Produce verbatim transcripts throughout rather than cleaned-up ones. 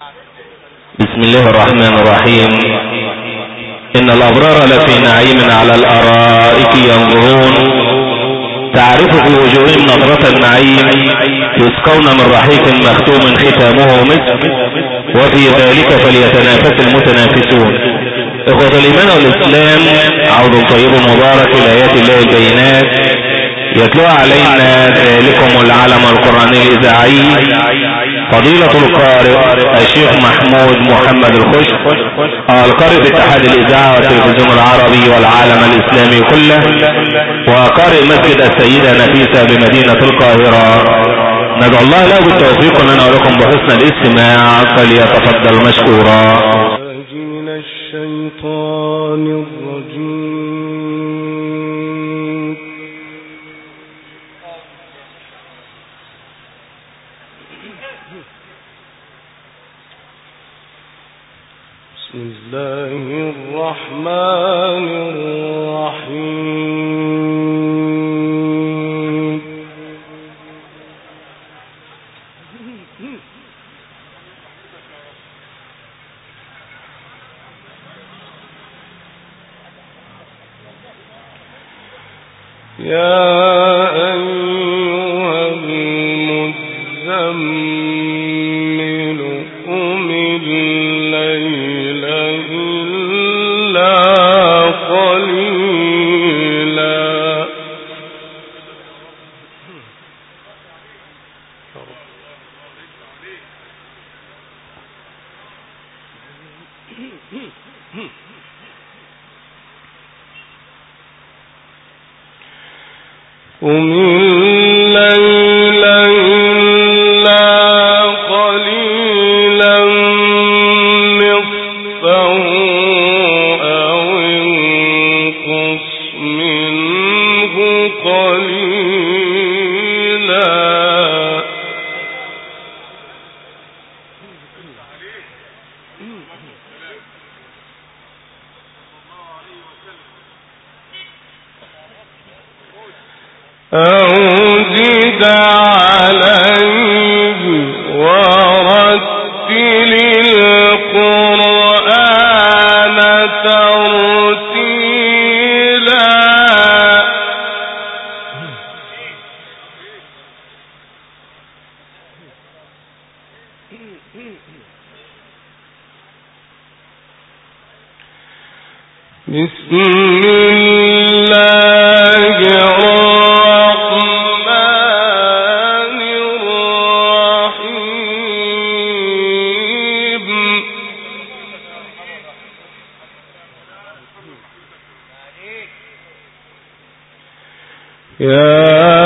بسم الله الرحمن الرحيم. إن الأبرار لفي نعيم على الأرائك ينظرون، تعرف في وجوههم نظرة النعيم، يسقون من رحيق مختوم ختامه مسك، وفي ذلك فليتنافس المتنافسون. إخوة الإيمان والإسلام، عود طيب مبارك لآيات الله البينات، يتلو علينا ذلكم العلم القرآني الإذاعي فضيلة القارئ الشيخ محمود محمد الخش، القارئ باتحاد الإذاعة والتلفزيون العربي والعالم الإسلامي كله، وقارئ مسجد السيدة نفيسة بمدينة القاهرة. ندعو الله له بالتوفيق لنا ولكم بحسن الاستماع، فليتفضل مشكورا. من الشيطان الرجيم. بسم الله الرحمن الرحيم. يا أيها المزمل قم الليل إلا قليلا. قم الليل إلا قليلا نصفه أو انقص منه قليلا. أو زد عليه ورتل القرآن ترتيلا. بسم الله الرحمن الرحيم. يا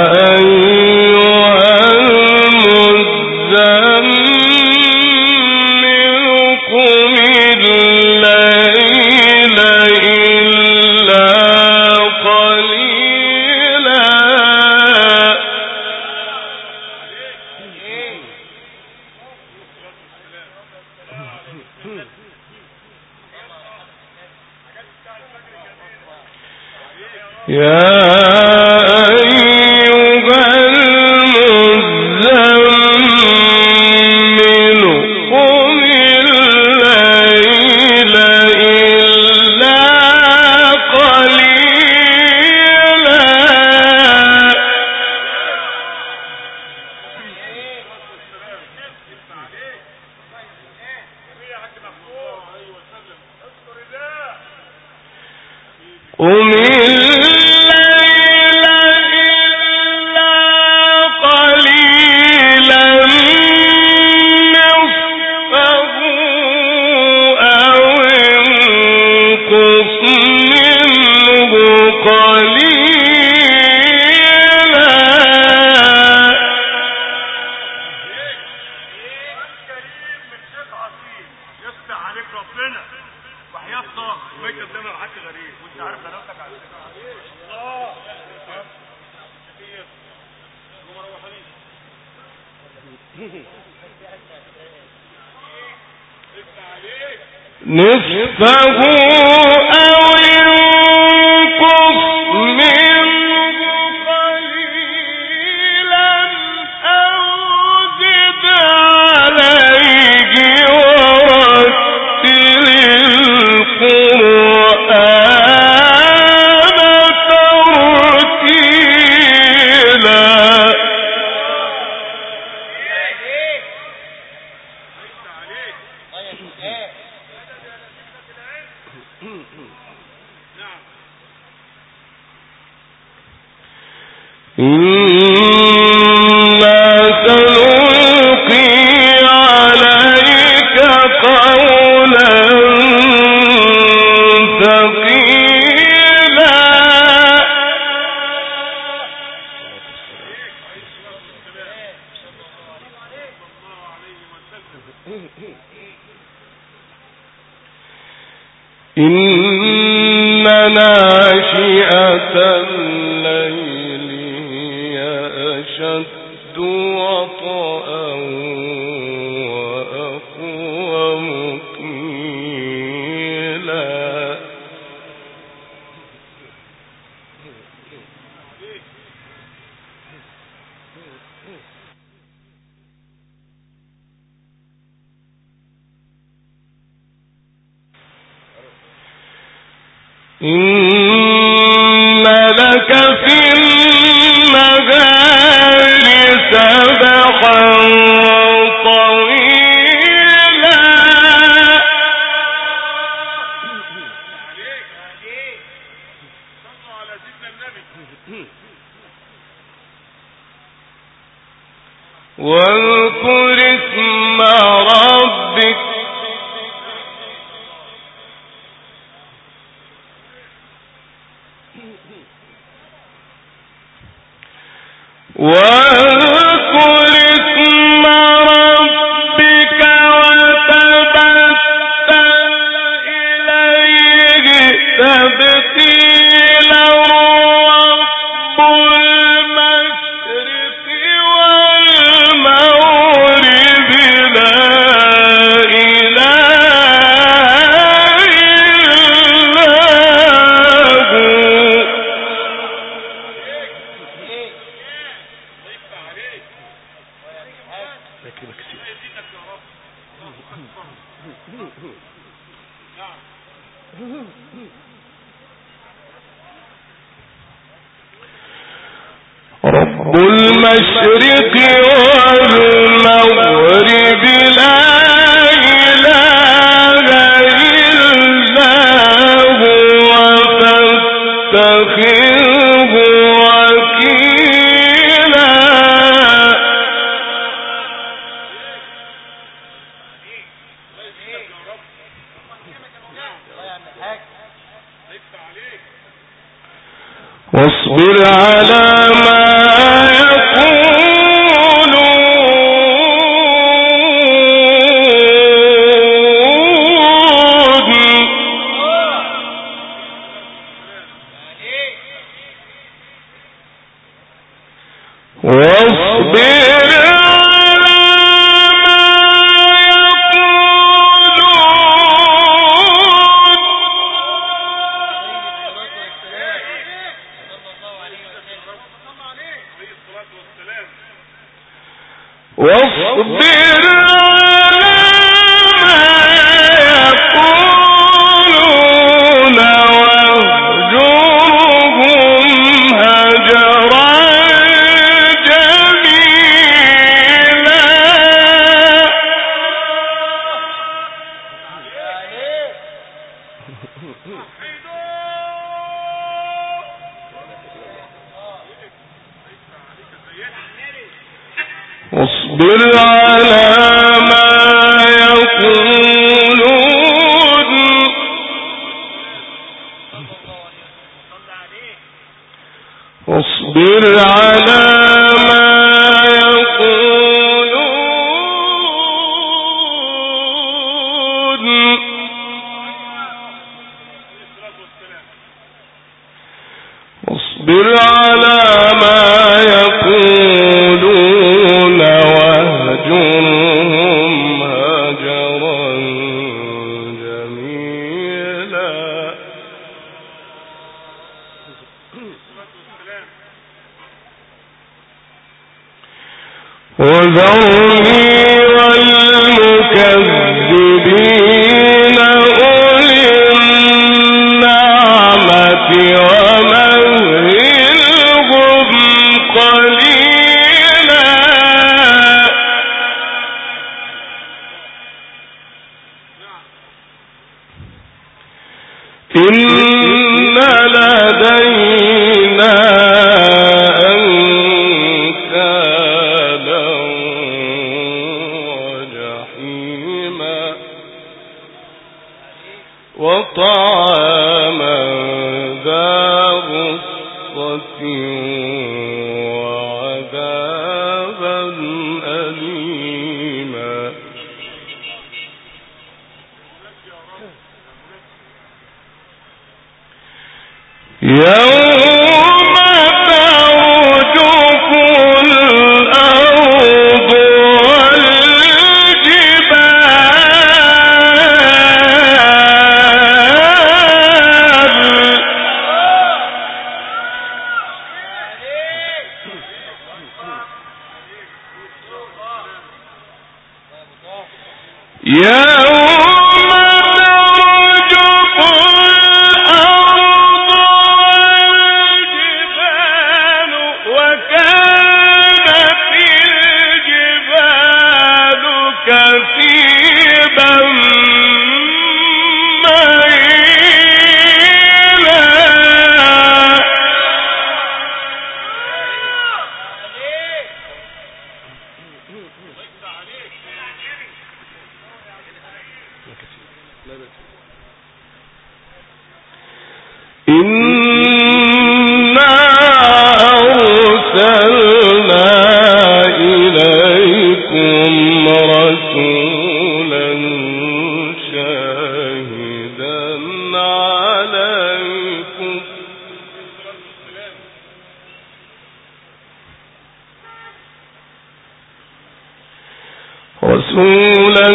أيها المزمل قم الليل إلا قليلا. يا أيها المزمل قم الليل إلا قليلا. قم الليل إلا قليلا نصفه أو انقص منه قليلا. يفتح عليك ربنا وحياة طه وما يقدمها حد غريب وانت عارف غلاوتك على الله. نصفه أو انقص منه قليلا أو زد عليه إن لك في النهار سبحا طويلا واذكر اسم ربك واذكر اسم ربك وتبتل إليه تبتيلا رب المشرق والمغرب لا إله إلا هو رب المشرق والمغرب لا إله إلا هو فاتخذه وكيلا واصبر على ما واصبر على ما يقولون واصبر على ما يقولون واصبر على ما يقولون واهجرهم هجرا جميلا وذرني والمكذبين أولي النعمة ومهلهم قليلا إن لدينا وطعاما ذا غصة وعذابا أليما يوم ترجف الأرض رسولا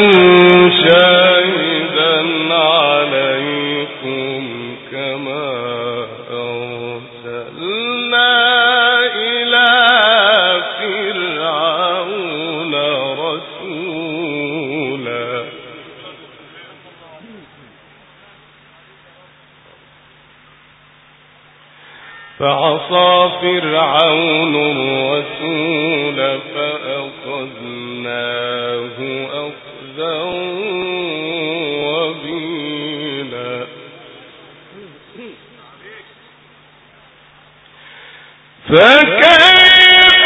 شاهدا عليكم كما أرسلنا إلى فرعون رسولا فعصى فرعون الرسول فأخذناه أخذا وبيلا فكيف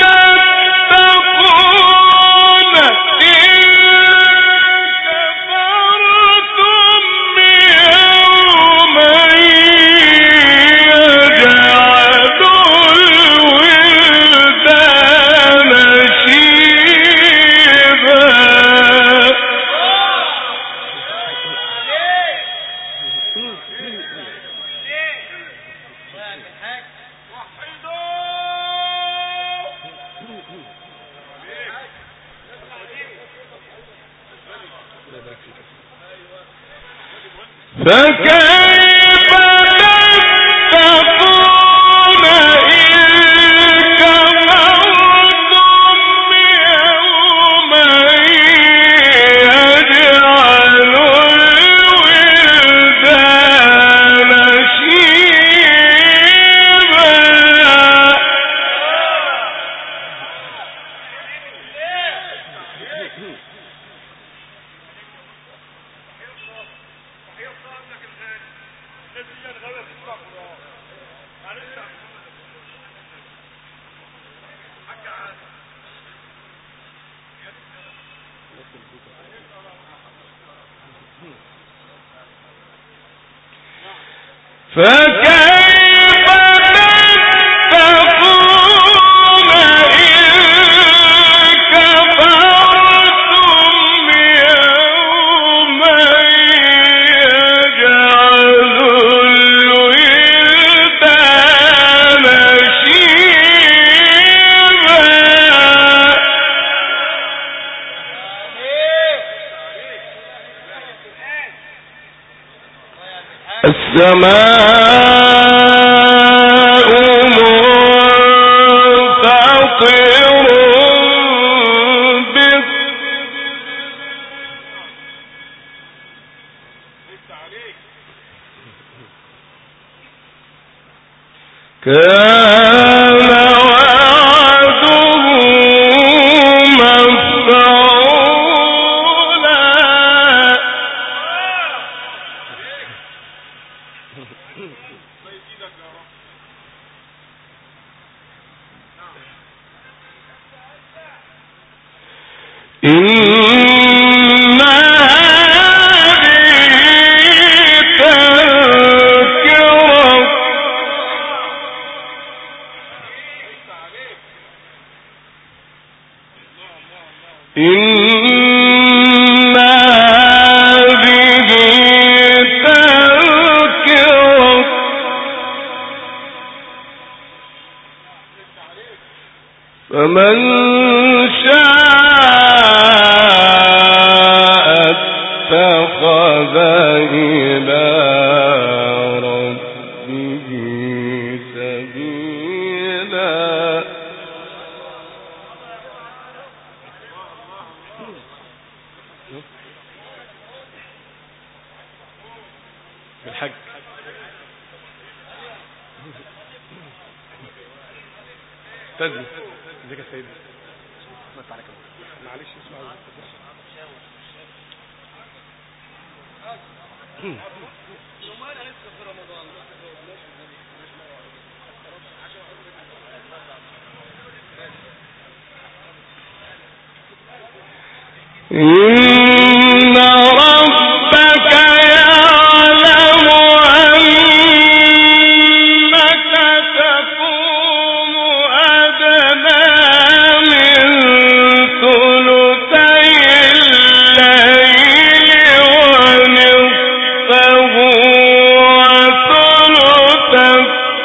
تتقون إن كفرتم يوما يجعل الولدان شيبا فكيف تتقون إن كفرتم يوما يجعل الولدان شيبا فكيف تتقون إن كفرتم يوما يجعل الولدان شيبا السماء منفطر به كان وعده مفعولا إن هذه فمن شاء اتخذ إلى ربه سبيلا. الحج استاذنا ازيك يا سيدي؟ معلش اسمع إن ربك يعلم أنك تقوم أدنى من ثلثي الليل ونصفه وثلثه.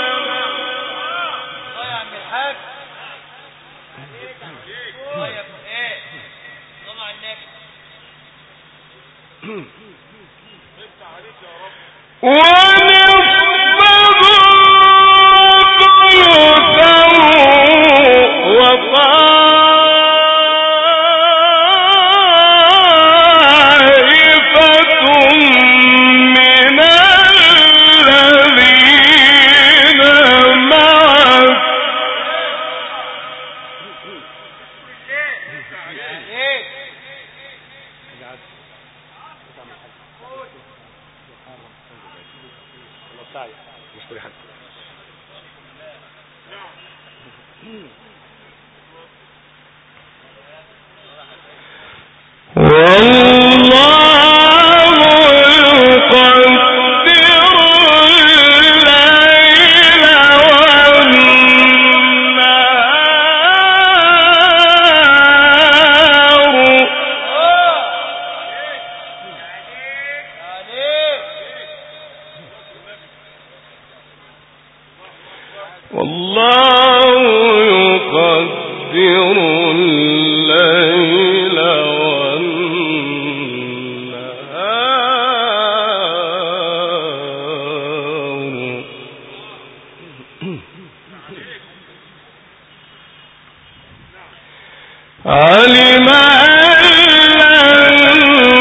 علم أن لن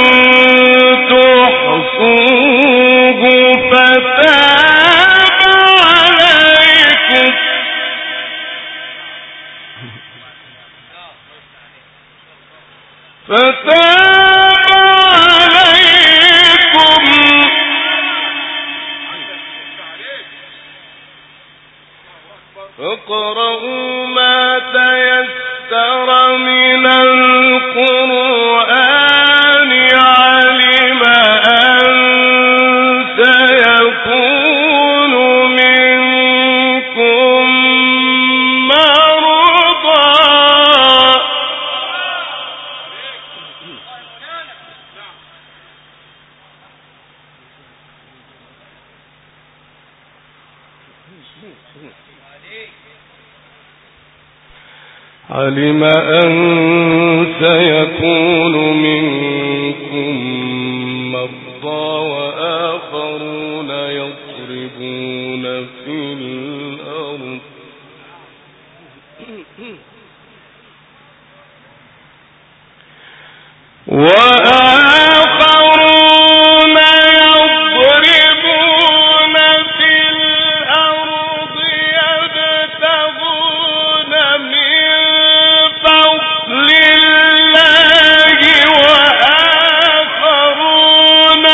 تحصوه فتاب عليكم فتاب عليكم فاقرؤوا ما تيسر من القرآن. علم أن سيكون منكم مرضى علم أن سيكون منكم مرضى وآخرون يضربون في الأرض وآخرون يضربون في الأرض يبتغون من فضل الله وآخرون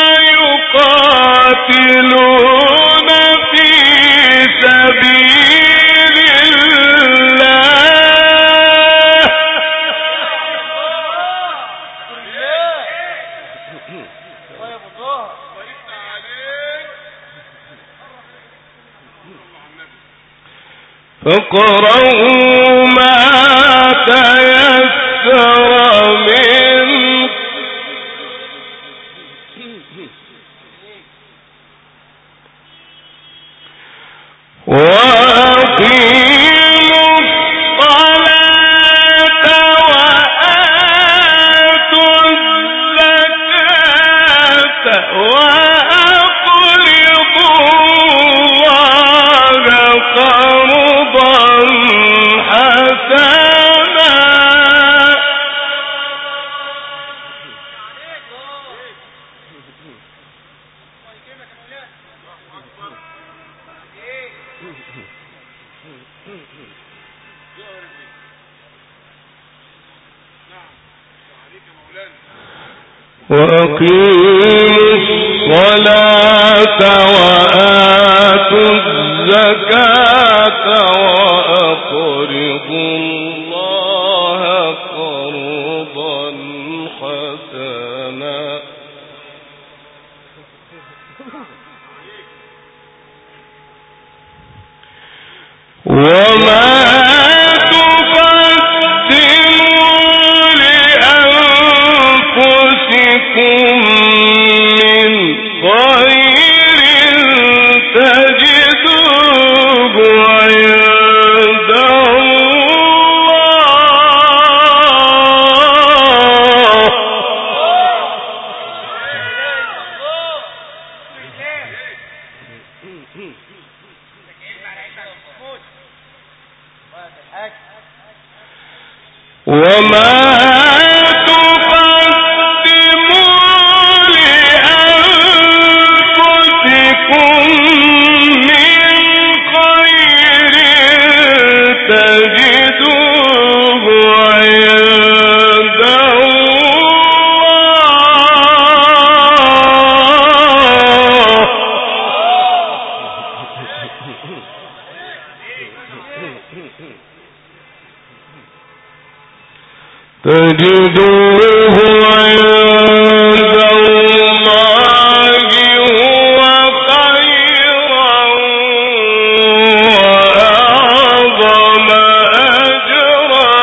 يقاتلون في سبيل الله فاقرؤوا ما تيسر منه وأقيموا الصلاة وأقيموا الصلاة وآتوا الزكاة وأقرضوا الله قرضا حسنا وما وما تجدوه عند الله هو خيرا وأعظم أجرا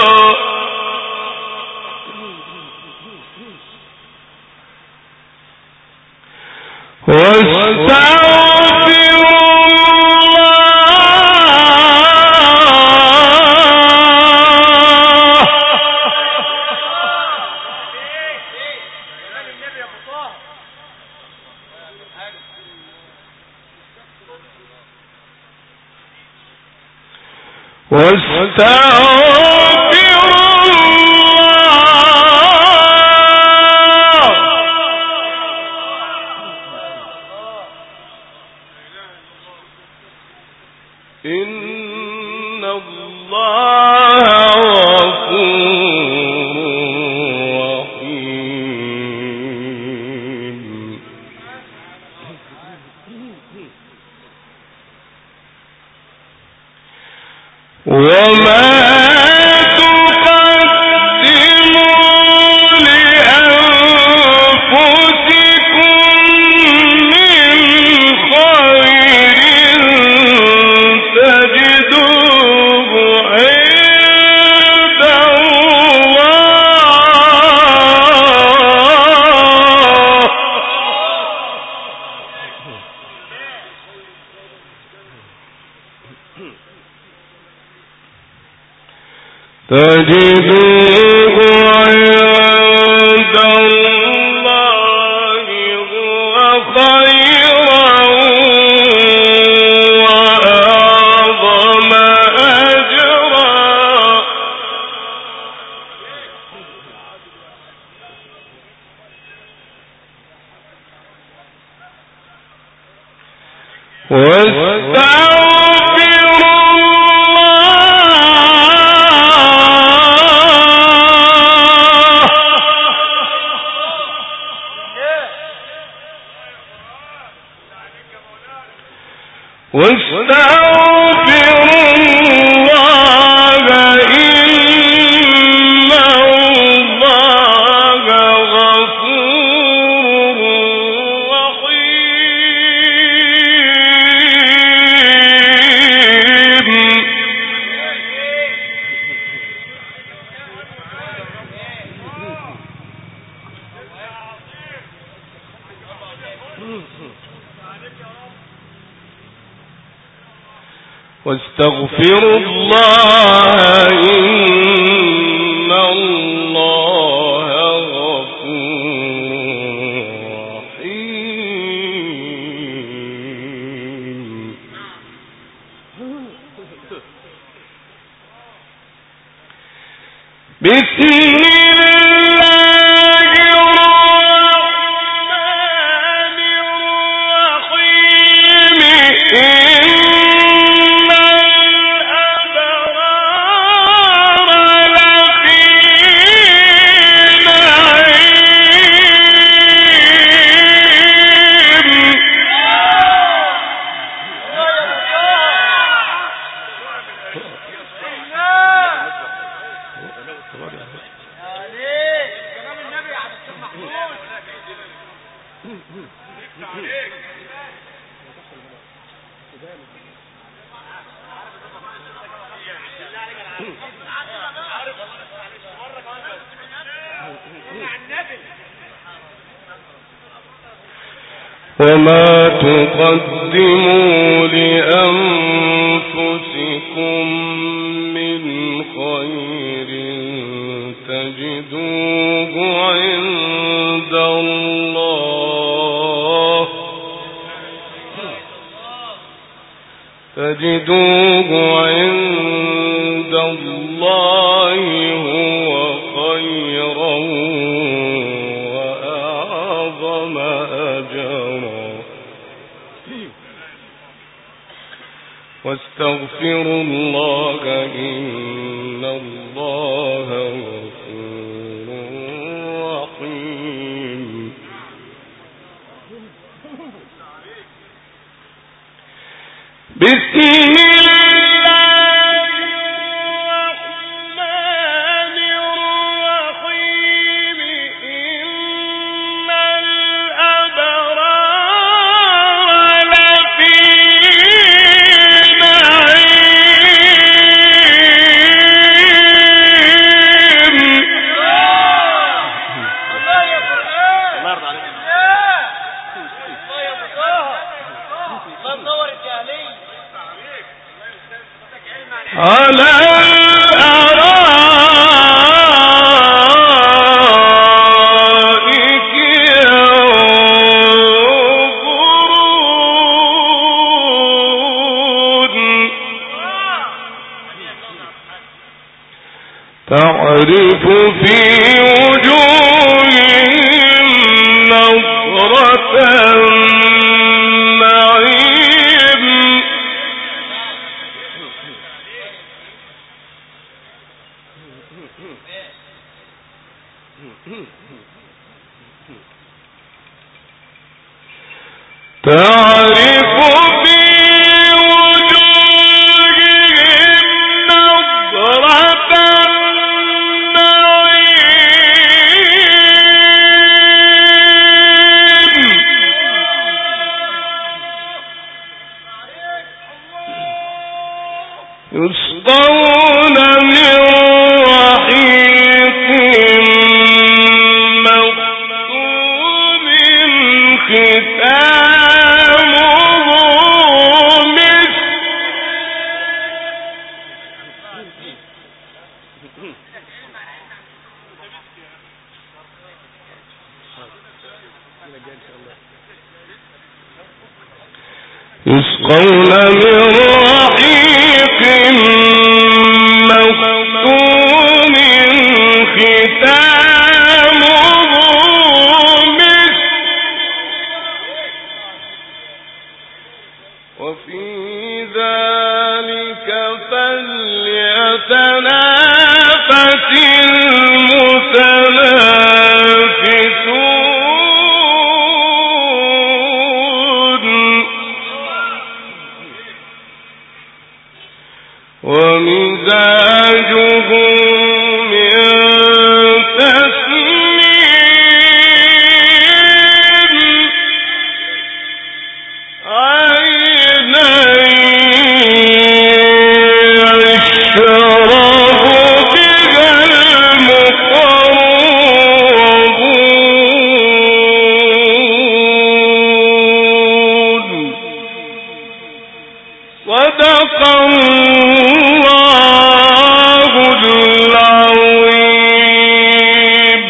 إن الله غفور رحيم وما تجدوه عند الله هو خيرا وأعظم أجرا واستغفر الله إن الله غفور رحيم واستغفروا الله إن الله غفور رحيم وما تقدموا لأنفسكم من خير تجدوه عند الله تجدوه عند الله هو خيرا وأعظم أجرا واستغفروا الله إن الله غفور رحيم. بسم تعرف في وجوههم نظرة النعيم تعرف في وجوههم نظرة يسقون من رحيق مختوم ختامه مسك يسقون من رحيق مختوم ختامه مسك وفي ذلك فليتنافس المتنافسون ومزاجه من تسنيم عينا يشرب بها المقربون صدق الله العظيم.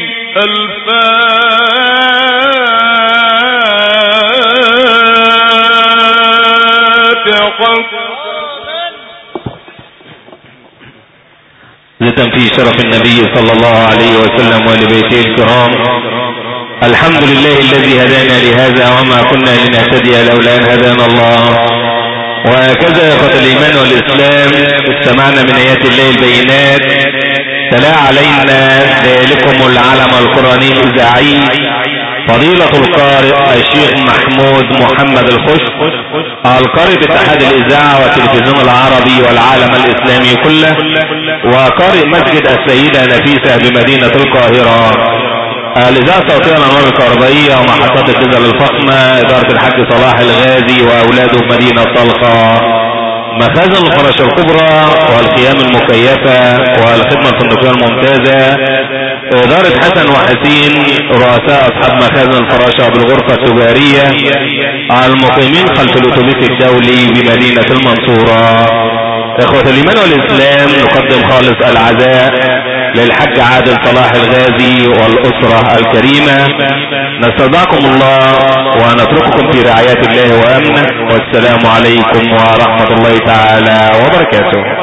الفاتحة. سادسا في شرف النبي صلى الله عليه وسلم ولبيته الكرام. الحمد لله الذي هدانا لهذا وما كنا لنهتدي لولا ان هدانا الله. وهكذا يا اخوة الايمان والاسلام استمعنا من ايات الله البينات. تلا علينا ذلكم العلم القرآني الاذاعي فضيلة القارئ الشيخ محمود محمد الخش، القارئ باتحاد الاذاعة والتلفزيون العربي والعالم الاسلامي كله، وقارئ مسجد السيدة نفيسة بمدينة القاهرة. الاذاعة الصوتية الانوار الكهربائية ومحطات الديزل الفخمة، ادارة الحاج صلاح الغازي واولاده بمدينة طلخة، مخازن الفراشة الكبرى والخيام المكيفة والخدمة الفندقية الممتازة، ادارة حسن وحسين رؤساء اصحاب مخازن الفراشة بالغرفة التجارية، المقيمين خلف الاتوبيس الدولي بمدينة المنصورة. اخوة الايمان والاسلام نقدم خالص العزاء للحج عادل صلاح الغازي والاسرة الكريمة. نستودعكم الله ونترككم في رعاية الله وامنه، والسلام عليكم ورحمة الله تعالى وبركاته.